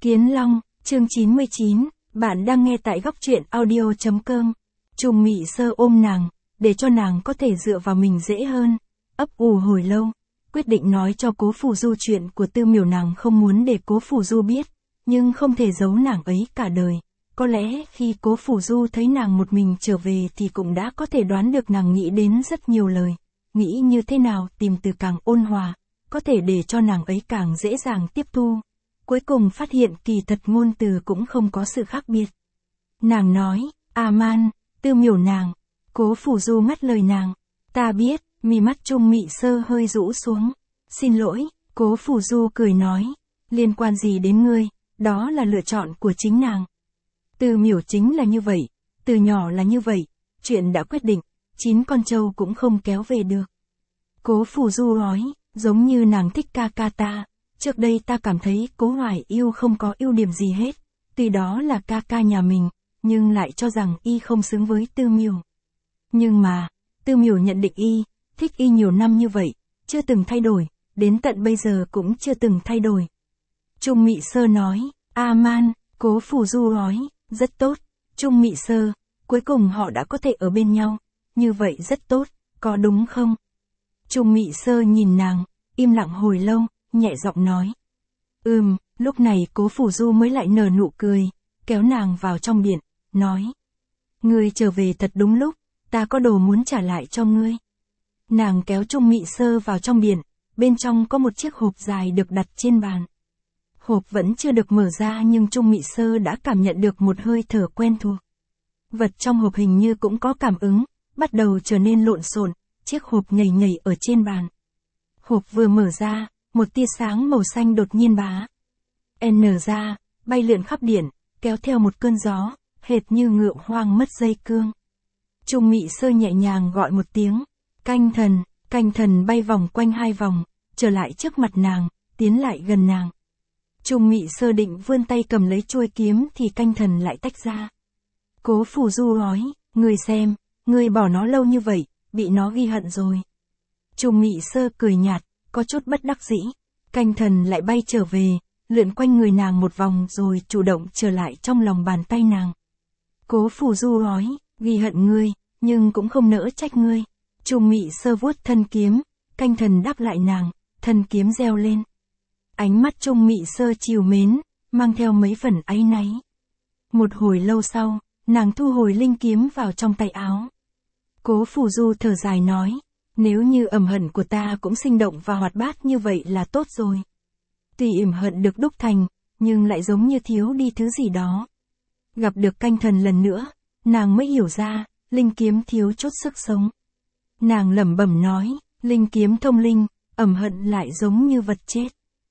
Kiến Long, chương 99, bạn đang nghe tại góc truyện audio.com. Trùng Mị Sơ ôm nàng, để cho nàng có thể dựa vào mình dễ hơn. Ấp ủ hồi lâu, quyết định nói cho Cố Phù Du chuyện của Tư Miểu. Nàng không muốn để Cố Phù Du biết, nhưng không thể giấu nàng ấy cả đời. Có lẽ khi Cố Phù Du thấy nàng một mình trở về thì cũng đã có thể đoán được nàng nghĩ đến rất nhiều lời. Nghĩ như thế nào tìm từ càng ôn hòa, có thể để cho nàng ấy càng dễ dàng tiếp thu. Cuối cùng phát hiện kỳ thật ngôn từ cũng không có sự khác biệt. Nàng nói, Man, Tư Miểu nàng. Cố Phù Du ngắt lời nàng. Ta biết, mí mắt Trùng Mị Sơ hơi rũ xuống. Xin lỗi, Cố Phù Du cười nói. Liên quan gì đến ngươi, đó là lựa chọn của chính nàng. Tư Miểu chính là như vậy, từ nhỏ là như vậy, chuyện đã quyết định, 9 con trâu cũng không kéo về được. Cố Phù Du nói, giống như nàng thích ca ca ta. Trước đây ta cảm thấy Cố Hoài Yêu không có ưu điểm gì hết, tuy đó là ca ca nhà mình, nhưng lại cho rằng y không xứng với Tư Miểu. Nhưng mà, Tư Miểu nhận định y, thích y nhiều năm như vậy, chưa từng thay đổi, đến tận bây giờ cũng chưa từng thay đổi. Trùng Mị Sơ nói, Man, Cố Phù Du nói, rất tốt, Trùng Mị Sơ, cuối cùng họ đã có thể ở bên nhau, như vậy rất tốt, có đúng không? Trùng Mị Sơ nhìn nàng, im lặng hồi lâu, nhẹ giọng nói. Lúc này Cố Phù Du mới lại nở nụ cười, kéo nàng vào trong điện, nói. Ngươi trở về thật đúng lúc, ta có đồ muốn trả lại cho ngươi. Nàng kéo Trùng Mị Sơ vào trong điện, bên trong có một chiếc hộp dài được đặt trên bàn. Hộp vẫn chưa được mở ra nhưng Trùng Mị Sơ đã cảm nhận được một hơi thở quen thuộc. Vật trong hộp hình như cũng có cảm ứng, bắt đầu trở nên lộn xộn, chiếc hộp nhảy nhảy ở trên bàn. Hộp vừa mở ra, một tia sáng màu xanh đột nhiên ra, bay lượn khắp điện, kéo theo một cơn gió, hệt như ngựa hoang mất dây cương. Trùng Mị Sơ nhẹ nhàng gọi một tiếng, canh thần bay vòng quanh 2 vòng, trở lại trước mặt nàng, tiến lại gần nàng. Trùng Mị Sơ định vươn tay cầm lấy chuôi kiếm thì canh thần lại tách ra. Cố Phù Du nói, ngươi xem, ngươi bỏ nó lâu như vậy, bị nó ghi hận rồi. Trùng Mị Sơ cười nhạt, có chút bất đắc dĩ, canh thần lại bay trở về, lượn quanh người nàng một vòng rồi chủ động trở lại trong lòng bàn tay nàng. Cố Phù Du nói, ghi hận ngươi, nhưng cũng không nỡ trách ngươi. Trùng Mị Sơ vuốt thân kiếm, canh thần đáp lại nàng, thân kiếm reo lên. Ánh mắt Trùng Mị Sơ trìu mến, mang theo mấy phần áy náy. Một hồi lâu sau, nàng thu hồi linh kiếm vào trong tay áo. Cố Phù Du thở dài nói, nếu như ẩm hận của ta cũng sinh động và hoạt bát như vậy là tốt rồi. Tuy ẩm hận được đúc thành, nhưng lại giống như thiếu đi thứ gì đó. Gặp được canh thần lần nữa, nàng mới hiểu ra, linh kiếm thiếu chút sức sống. Nàng lẩm bẩm nói, linh kiếm thông linh, ẩm hận lại giống như vật chết.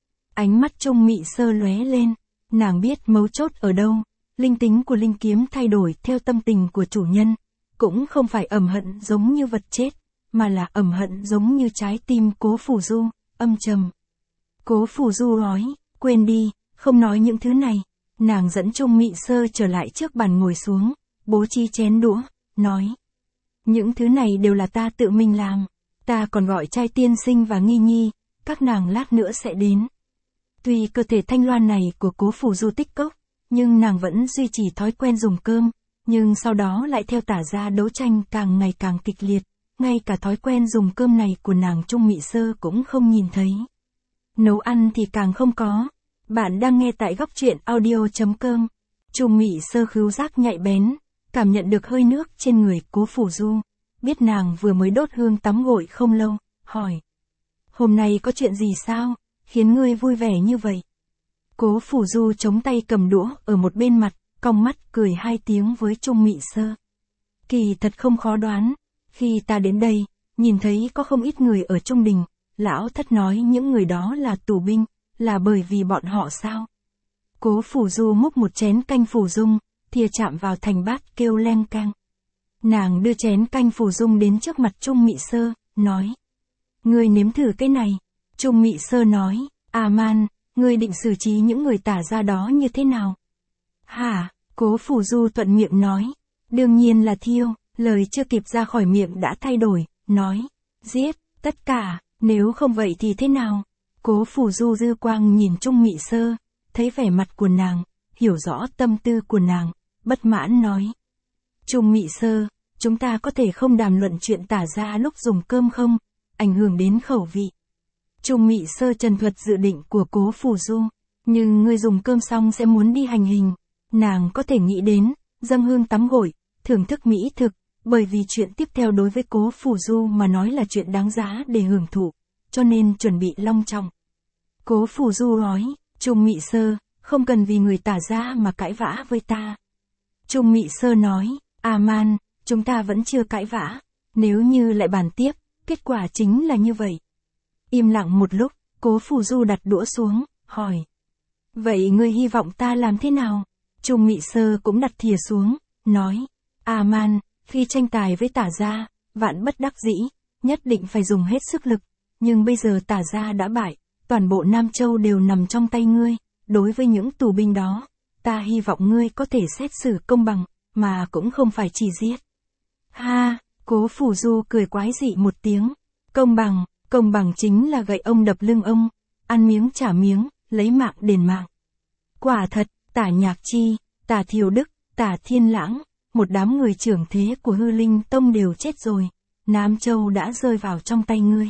Ánh mắt Trùng Mị Sơ lóe lên, nàng biết mấu chốt ở đâu, linh tính của linh kiếm thay đổi theo tâm tình của chủ nhân, cũng không phải ẩm hận giống như vật chết, mà là ẩm hận giống như trái tim Cố Phù Du, âm trầm. Cố Phù Du nói, quên đi, không nói những thứ này. Nàng dẫn Trùng Mị Sơ trở lại trước bàn ngồi xuống, bố trí chén đũa, nói. Những thứ này đều là ta tự mình làm, ta còn gọi trai tiên sinh và nghi nhi, các nàng lát nữa sẽ đến. Tuy cơ thể thanh loan này của Cố Phù Du tích cốc, nhưng nàng vẫn duy trì thói quen dùng cơm, nhưng sau đó lại theo tả ra đấu tranh càng ngày càng kịch liệt, ngay cả thói quen dùng cơm này của nàng Trùng Mị Sơ cũng không nhìn thấy. Nấu ăn thì càng không có. Bạn đang nghe tại góc truyện audio.com. Trùng Mị Sơ khứu giác nhạy bén, cảm nhận được hơi nước trên người Cố Phù Du, biết nàng vừa mới đốt hương tắm gội không lâu, hỏi. Hôm nay có chuyện gì sao, khiến ngươi vui vẻ như vậy? Cố Phù Du chống tay cầm đũa ở một bên mặt, cong mắt cười 2 tiếng với Trùng Mị Sơ. Kỳ thật không khó đoán, khi ta đến đây, nhìn thấy có không ít người ở Trung Đình, lão thất nói những người đó là tù binh, là bởi vì bọn họ sao? Cố Phù Du múc một chén canh phù dung, thìa chạm vào thành bát kêu leng keng. Nàng đưa chén canh phù dung đến trước mặt Trùng Mị Sơ, nói. Ngươi nếm thử cái này. Trùng Mị Sơ nói, Man, ngươi định xử trí những người tả ra đó như thế nào? Hả? Cố Phù Du thuận miệng nói. Đương nhiên là thiêu, lời chưa kịp ra khỏi miệng đã thay đổi, nói. Giết, tất cả, nếu không vậy thì thế nào? Cố Phù Du dư quang nhìn Trùng Mị Sơ, thấy vẻ mặt của nàng, hiểu rõ tâm tư của nàng, bất mãn nói. Trung Mị Sơ, chúng ta có thể không đàm luận chuyện Tả gia lúc dùng cơm không, ảnh hưởng đến khẩu vị. Trung Mị Sơ trần thuật dự định của Cố Phù Du, nhưng ngươi dùng cơm xong sẽ muốn đi hành hình. Nàng có thể nghĩ đến, dâng hương tắm gội, thưởng thức mỹ thực, bởi vì chuyện tiếp theo đối với Cố Phù Du mà nói là chuyện đáng giá để hưởng thụ, cho nên chuẩn bị long trọng. Cố Phù Du nói, Trung Mị Sơ, không cần vì người Tả gia mà cãi vã với ta. Trung Mị Sơ nói, A Man, chúng ta vẫn chưa cãi vã, nếu như lại bàn tiếp, kết quả chính là như vậy. Im lặng một lúc, Cố Phù Du đặt đũa xuống, hỏi. Vậy ngươi hy vọng ta làm thế nào? Trung Mị Sơ cũng đặt thìa xuống, nói. A Man, khi tranh tài với Tả gia, vạn bất đắc dĩ, nhất định phải dùng hết sức lực, nhưng bây giờ Tả gia đã bại, toàn bộ Nam Châu đều nằm trong tay ngươi, đối với những tù binh đó, ta hy vọng ngươi có thể xét xử công bằng, mà cũng không phải chỉ giết. Ha, Cố Phù Du cười quái dị một tiếng. Công bằng chính là gậy ông đập lưng ông, ăn miếng trả miếng, lấy mạng đền mạng. Quả thật, Tả Nhạc Chi, Tả Thiều Đức, Tả Thiên Lãng, một đám người trưởng thế của Hư Linh Tông đều chết rồi, Nam Châu đã rơi vào trong tay ngươi.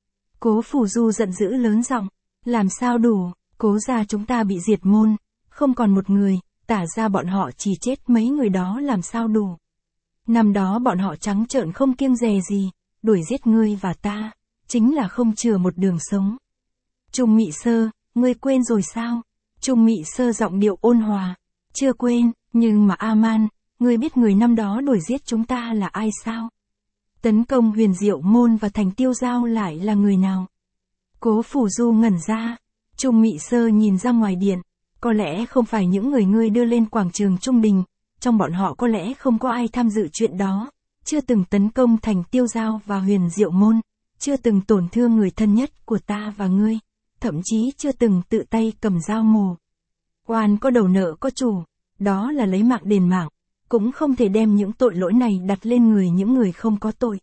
Cố Phù Du giận dữ lớn giọng, làm sao đủ, Cố gia chúng ta bị diệt môn, không còn một người, Tả gia bọn họ chỉ chết mấy người đó làm sao đủ. Năm đó bọn họ trắng trợn không kiêng dè gì, đuổi giết ngươi và ta, chính là không chừa một đường sống. Trung Mị Sơ, ngươi quên rồi sao? Trung Mị Sơ giọng điệu ôn hòa, chưa quên, nhưng mà A Man, ngươi biết người năm đó đuổi giết chúng ta là ai sao? Tấn công Huyền Diệu Môn và thành Tiêu Giao lại là người nào? Cố Phù Du ngẩn ra, Trung Mị Sơ nhìn ra ngoài điện, có lẽ không phải những người ngươi đưa lên quảng trường Trung Đình, trong bọn họ có lẽ không có ai tham dự chuyện đó, chưa từng tấn công thành Tiêu Giao và Huyền Diệu Môn, chưa từng tổn thương người thân nhất của ta và ngươi, thậm chí chưa từng tự tay cầm dao mổ. Oan có đầu nợ có chủ, đó là lấy mạng đền mạng, cũng không thể đem những tội lỗi này đặt lên người những người không có tội.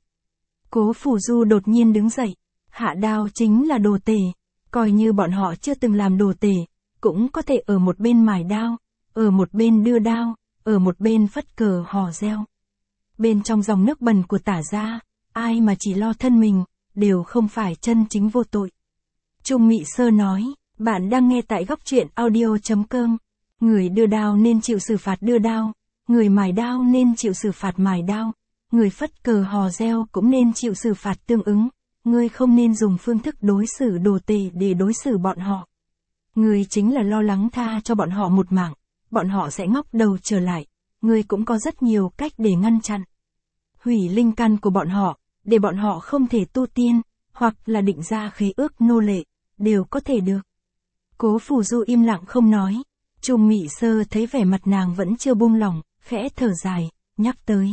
Cố Phù Du đột nhiên đứng dậy, hạ đao chính là đồ tể, coi như bọn họ chưa từng làm đồ tể, cũng có thể ở một bên mài đao, ở một bên đưa đao, ở một bên phất cờ hò reo. Bên trong dòng nước bẩn của Tả gia, ai mà chỉ lo thân mình, đều không phải chân chính vô tội. Trung Mị Sơ nói, bạn đang nghe tại góc truyện audio.com. Người đưa đao nên chịu xử phạt đưa đao, người mài đao nên chịu xử phạt mài đao, người phất cờ hò reo cũng nên chịu xử phạt tương ứng. Ngươi không nên dùng phương thức đối xử đồ tể để đối xử bọn họ. Ngươi chính là lo lắng tha cho bọn họ một mạng, bọn họ sẽ ngóc đầu trở lại, ngươi cũng có rất nhiều cách để ngăn chặn. Hủy linh căn của bọn họ, để bọn họ không thể tu tiên, hoặc là định ra khế ước nô lệ, đều có thể được. Cố Phù Du im lặng không nói, Trung Mị Sơ thấy vẻ mặt nàng vẫn chưa buông lỏng, khẽ thở dài, nhắc tới.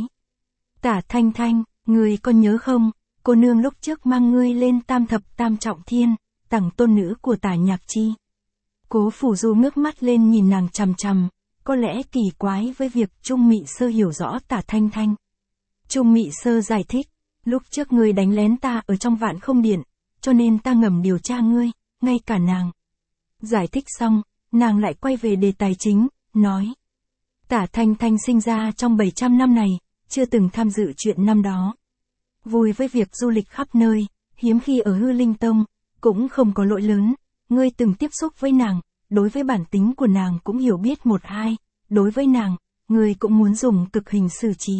Tả Thanh Thanh, ngươi có nhớ không, cô nương lúc trước mang ngươi lên Tam Thập Tam Trọng Thiên, tặng tôn nữ của Tả Nhạc Chi. Cố Phù Du ngước mắt lên nhìn nàng chằm chằm, có lẽ kỳ quái với việc Trung Mị Sơ hiểu rõ Tả Thanh Thanh. Trung Mị Sơ giải thích, lúc trước ngươi đánh lén ta ở trong Vạn Không Điện, cho nên ta ngầm điều tra ngươi, ngay cả nàng. Giải thích xong, nàng lại quay về đề tài chính, nói. Tả Thanh Thanh sinh ra trong 700 năm này, chưa từng tham dự chuyện năm đó. Vui với việc du lịch khắp nơi, hiếm khi ở Hư Linh Tông, cũng không có lỗi lớn, ngươi từng tiếp xúc với nàng, đối với bản tính của nàng cũng hiểu biết một hai, đối với nàng, ngươi cũng muốn dùng cực hình xử trí.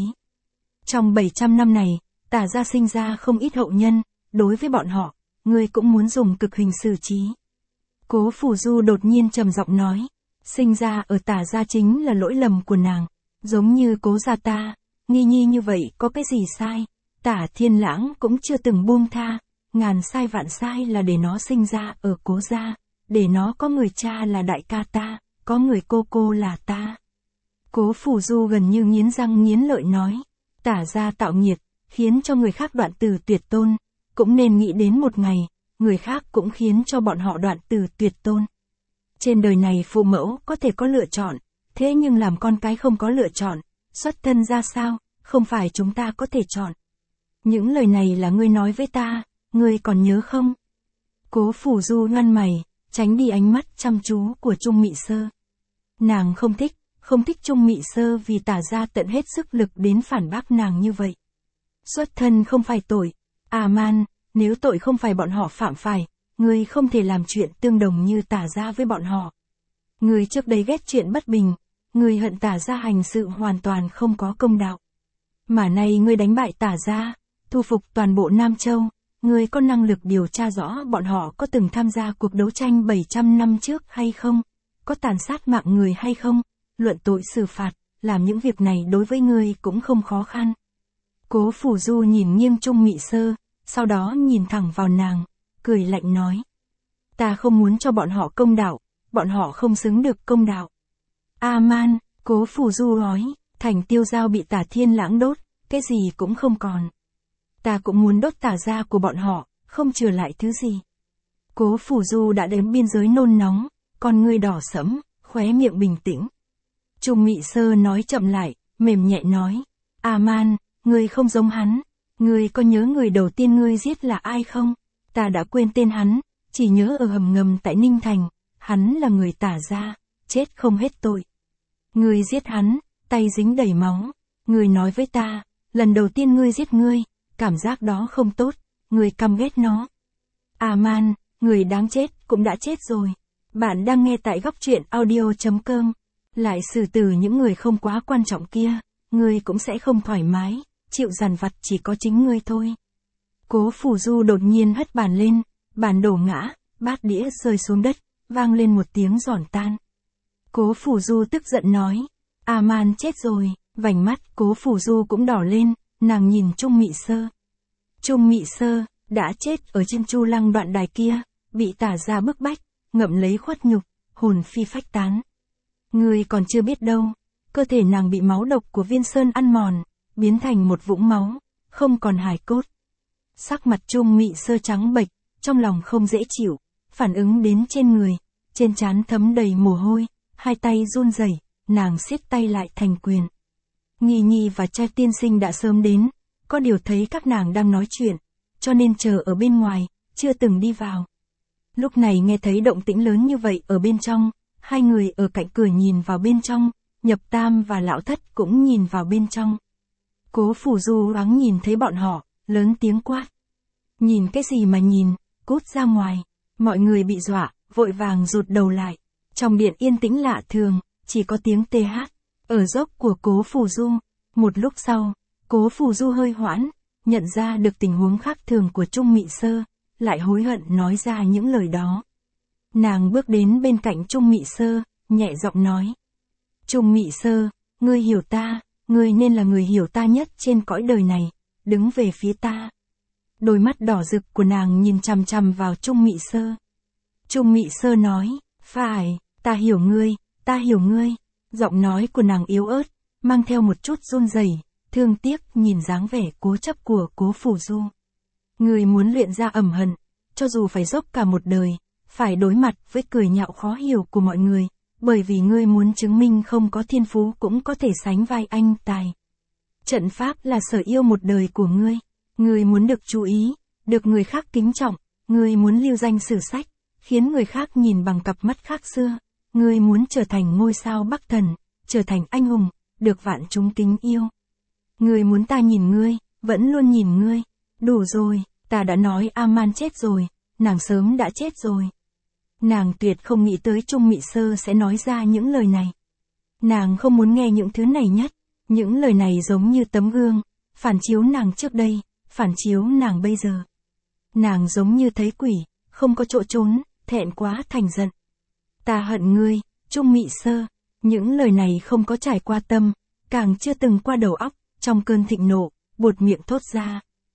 Trong 700 năm này, Tả gia sinh ra không ít hậu nhân, đối với bọn họ, ngươi cũng muốn dùng cực hình xử trí. Cố Phù Du đột nhiên trầm giọng nói, sinh ra ở Tả gia chính là lỗi lầm của nàng, giống như Cố gia ta, nghi nhi như vậy có cái gì sai, Tả Thiên Lãng cũng chưa từng buông tha, ngàn sai vạn sai là để nó sinh ra ở Cố gia, để nó có người cha là đại ca ta, có người cô là ta. Cố Phù Du gần như nghiến răng nghiến lợi nói, Tả gia tạo nghiệt, khiến cho người khác đoạn từ tuyệt tôn, cũng nên nghĩ đến một ngày, người khác cũng khiến cho bọn họ đoạn từ tuyệt tôn. Trên đời này phụ mẫu có thể có lựa chọn, thế nhưng làm con cái không có lựa chọn, xuất thân ra sao, không phải chúng ta có thể chọn. Những lời này là ngươi nói với ta, ngươi còn nhớ không? Cố Phù Du nhăn mày, tránh đi ánh mắt chăm chú của Trung Mị Sơ. Nàng không thích Trung Mị Sơ vì Tả gia tận hết sức lực đến phản bác nàng như vậy. Xuất thân không phải tội, Man, nếu tội không phải bọn họ phạm phải, ngươi không thể làm chuyện tương đồng như Tả gia với bọn họ. Ngươi trước đây ghét chuyện bất bình, ngươi hận Tả gia hành sự hoàn toàn không có công đạo. Mà nay ngươi đánh bại Tả gia, thu phục toàn bộ Nam Châu, ngươi có năng lực điều tra rõ bọn họ có từng tham gia cuộc đấu tranh 700 năm trước hay không, có tàn sát mạng người hay không, luận tội xử phạt, làm những việc này đối với ngươi cũng không khó khăn. Cố Phủ Du nhìn nghiêng Trung Mị Sơ, sau đó nhìn thẳng vào nàng, cười lạnh nói. Ta không muốn cho bọn họ công đạo, bọn họ không xứng được công đạo. Man, Cố Phủ Du nói, thành Tiêu Giao bị Tả Thiên Lãng đốt, cái gì cũng không còn. Ta cũng muốn đốt Tả gia của bọn họ, không chừa lại thứ gì. Cố Phủ Du đã đến biên giới nôn nóng, con ngươi đỏ sẫm, khóe miệng bình tĩnh. Trung Mị Sơ nói chậm lại, mềm nhẹ nói. Man, ngươi không giống hắn. Ngươi có nhớ người đầu tiên ngươi giết là ai không? Ta đã quên tên hắn, chỉ nhớ ở hầm ngầm tại Ninh Thành, hắn là người Tả gia, chết không hết tội. Ngươi giết hắn, tay dính đầy máu. Ngươi nói với ta, lần đầu tiên ngươi giết ngươi, cảm giác đó không tốt, ngươi căm ghét nó. Man, người đáng chết cũng đã chết rồi. Bạn đang nghe tại góc truyện audio.com. Lại xử tử những người không quá quan trọng kia, ngươi cũng sẽ không thoải mái, chịu dằn vặt chỉ có chính ngươi thôi. Cố Phủ Du đột nhiên hất bàn lên, bàn đổ ngã, bát đĩa rơi xuống đất, vang lên một tiếng giòn tan. Cố Phủ Du tức giận nói, Man chết rồi, vành mắt Cố Phủ Du cũng đỏ lên, nàng nhìn Trung Mị Sơ. Trung Mị Sơ, đã chết ở trên Chu Lăng đoạn đài kia, bị Tả gia bức bách, ngậm lấy khuất nhục, hồn phi phách tán. Ngươi còn chưa biết đâu, cơ thể nàng bị máu độc của Viên Sơn ăn mòn, biến thành một vũng máu, không còn hài cốt. Sắc mặt Trung Mị Sơ trắng bệch, trong lòng không dễ chịu, phản ứng đến trên người, trên trán thấm đầy mồ hôi, hai tay run rẩy, nàng siết tay lại thành quyền. Nghi Nhi và Trai tiên sinh đã sớm đến, có điều thấy các nàng đang nói chuyện, cho nên chờ ở bên ngoài, chưa từng đi vào. Lúc này nghe thấy động tĩnh lớn như vậy ở bên trong, hai người ở cạnh cửa nhìn vào bên trong, Nhập Tam và Lão Thất cũng nhìn vào bên trong. Cố Phủ Du thoáng nhìn thấy bọn họ, lớn tiếng quát. Nhìn cái gì mà nhìn, cút ra ngoài. Mọi người bị dọa, vội vàng rụt đầu lại. Trong điện yên tĩnh lạ thường, chỉ có tiếng tê hát, ở dốc của Cố Phủ Du. Một lúc sau, Cố Phủ Du hơi hoãn, nhận ra được tình huống khác thường của Trung Mị Sơ, lại hối hận nói ra những lời đó. Nàng bước đến bên cạnh Trung Mị Sơ, nhẹ giọng nói. Trung Mị Sơ, ngươi hiểu ta, ngươi nên là người hiểu ta nhất trên cõi đời này, đứng về phía ta. Đôi mắt đỏ rực của nàng nhìn chằm chằm vào Trung Mị Sơ. Trung Mị Sơ nói, phải, ta hiểu ngươi, ta hiểu ngươi. Giọng nói của nàng yếu ớt, mang theo một chút run rẩy, thương tiếc nhìn dáng vẻ cố chấp của Cố Phủ Du. Ngươi muốn luyện ra ẩm hận, cho dù phải dốc cả một đời, phải đối mặt với cười nhạo khó hiểu của mọi người, bởi vì ngươi muốn chứng minh không có thiên phú cũng có thể sánh vai anh tài. Trận pháp là sở yêu một đời của ngươi. Ngươi muốn được chú ý, được người khác kính trọng, ngươi muốn lưu danh sử sách, khiến người khác nhìn bằng cặp mắt khác xưa. Ngươi muốn trở thành ngôi sao Bắc Thần, trở thành anh hùng, được vạn chúng kính yêu. Ngươi muốn ta nhìn ngươi, vẫn luôn nhìn ngươi. Đủ rồi, ta đã nói Man chết rồi, nàng sớm đã chết rồi. Nàng tuyệt không nghĩ tới Trung Mị Sơ sẽ nói ra những lời này. Nàng không muốn nghe những thứ này nhất, những lời này giống như tấm gương, phản chiếu nàng trước đây, phản chiếu nàng bây giờ. Nàng giống như thấy quỷ, không có chỗ trốn, thẹn quá thành giận. Ta hận ngươi, Trung Mị Sơ. Những lời này không có trải qua tâm, càng chưa từng qua đầu óc, trong cơn thịnh nộ, buột miệng thốt ra.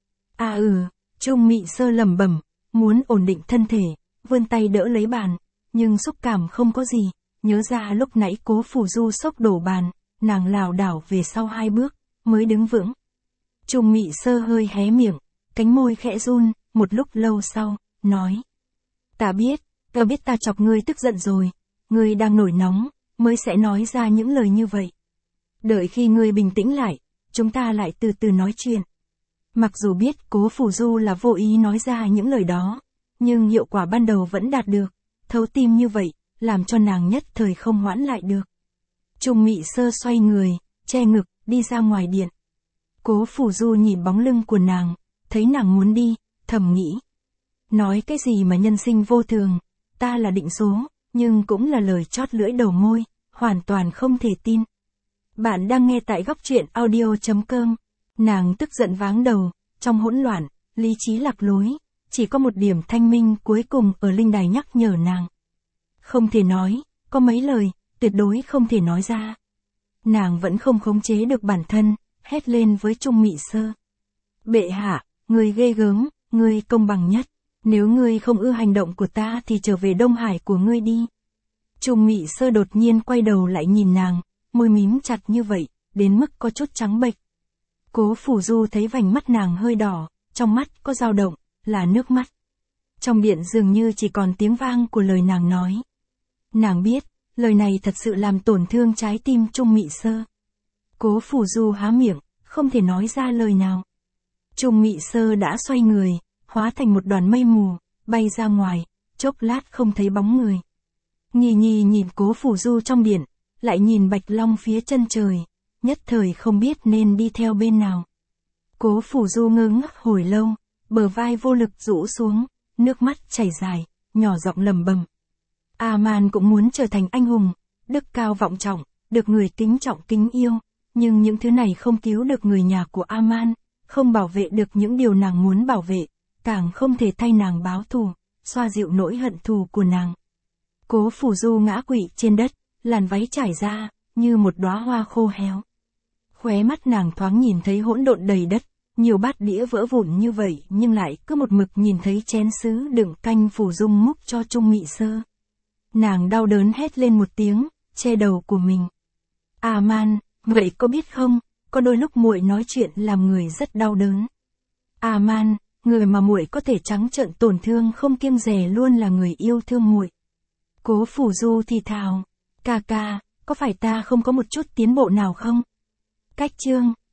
Trung Mị Sơ lẩm bẩm, muốn ổn định thân thể, vươn tay đỡ lấy bàn, nhưng xúc cảm không có gì, nhớ ra lúc nãy Cố Phủ Du sốc đổ bàn, nàng lảo đảo về sau 2 bước, mới đứng vững. Trung Mị Sơ hơi hé miệng, cánh môi khẽ run, một lúc lâu sau, nói. Ta biết ta chọc ngươi tức giận rồi, ngươi đang nổi nóng, mới sẽ nói ra những lời như vậy. Đợi khi ngươi bình tĩnh lại, chúng ta lại từ từ nói chuyện. Mặc dù biết Cố Phủ Du là vô ý nói ra những lời đó, nhưng hiệu quả ban đầu vẫn đạt được. thấu tim như vậy, làm cho nàng nhất thời không hoãn lại được. Trung Mị Sơ xoay người, che ngực, đi ra ngoài điện. Cố Phủ Du nhìn bóng lưng của nàng, thấy nàng muốn đi, thầm nghĩ. Nói cái gì mà nhân sinh vô thường, ta là định số, nhưng cũng là lời chót lưỡi đầu môi, hoàn toàn không thể tin. Bạn đang nghe tại góc truyện audio.com. Nàng tức giận váng đầu, trong hỗn loạn, lý trí lạc lối, chỉ có một điểm thanh minh cuối cùng ở linh đài nhắc nhở nàng. Không thể nói, có mấy lời, tuyệt đối không thể nói ra. Nàng vẫn không khống chế được bản thân, hét lên với Trung Mị Sơ. Bệ hạ, người ghê gớm, người công bằng nhất. Nếu ngươi không ưa hành động của ta thì trở về Đông Hải của ngươi đi. Trung Mị Sơ đột nhiên quay đầu lại nhìn nàng, môi mím chặt như vậy, đến mức có chút trắng bệch. Cố Phủ Du thấy vành mắt nàng hơi đỏ, trong mắt có dao động, là nước mắt. Trong điện dường như chỉ còn tiếng vang của lời nàng nói. Nàng biết, lời này thật sự làm tổn thương trái tim Trung Mị Sơ. Cố Phủ Du há miệng, không thể nói ra lời nào. Trung Mị Sơ đã xoay người, hóa thành một đoàn mây mù, bay ra ngoài, chốc lát không thấy bóng người. Nghi Nhi nhìn Cố Phủ Du trong điện, lại nhìn Bạch Long phía chân trời, nhất thời không biết nên đi theo bên nào. Cố Phủ Du ngơ ngác hồi lâu, bờ vai vô lực rũ xuống, nước mắt chảy dài, nhỏ giọng lẩm bẩm. A-man cũng muốn trở thành anh hùng, đức cao vọng trọng, được người kính trọng kính yêu, nhưng những thứ này không cứu được người nhà của A-man, không bảo vệ được những điều nàng muốn bảo vệ, càng không thể thay nàng báo thù, xoa dịu nỗi hận thù của nàng. Cố Phủ Du ngã quỵ trên đất, làn váy trải ra, như một đóa hoa khô héo. Khóe mắt nàng thoáng nhìn thấy hỗn độn đầy đất, nhiều bát đĩa vỡ vụn như vậy nhưng lại cứ một mực nhìn thấy chén sứ đựng canh Phủ Dung múc cho Trung Mị Sơ. Nàng đau đớn hét lên một tiếng, che đầu của mình. A-man, vậy có biết không, có đôi lúc muội nói chuyện làm người rất đau đớn. A-man, người mà muội có thể trắng trợn tổn thương không kiêng dè luôn là người yêu thương muội. Cố Phủ Du thì thào, ca ca, có phải ta không có một chút tiến bộ nào không? Cách chương